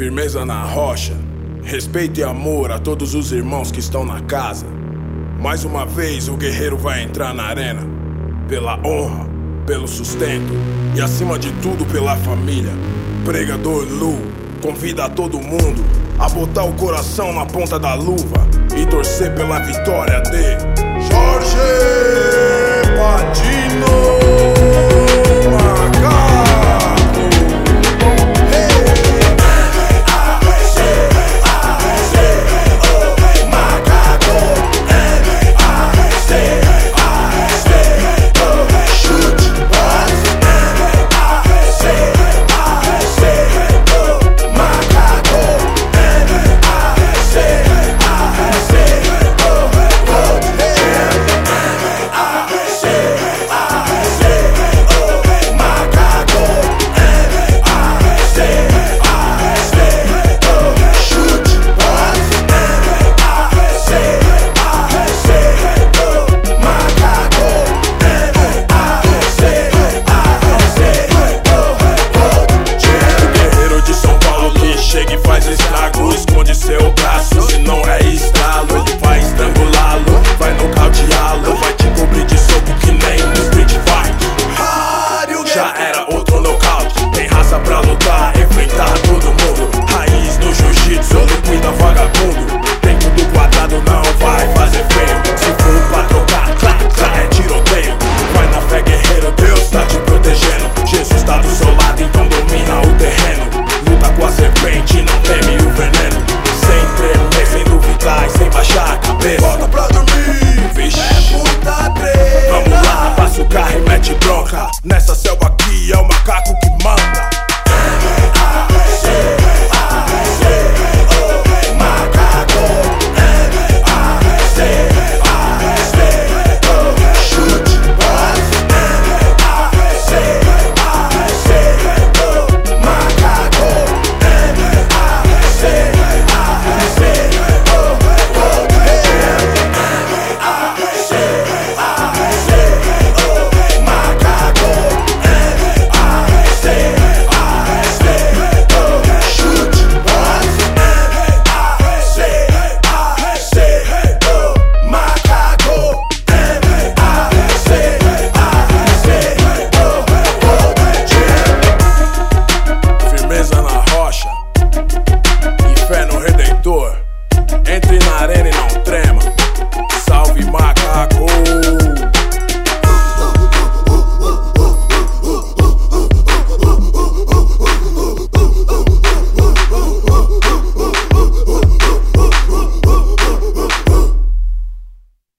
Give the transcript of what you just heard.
firmeza na rocha, respeito e amor a todos os irmãos que estão na casa. Mais uma vez o guerreiro vai entrar na arena, pela honra, pelo sustento e acima de tudo pela família. Pregador Lu convida a todo mundo a botar o coração na ponta da luva e torcer pela vitória de Jorge!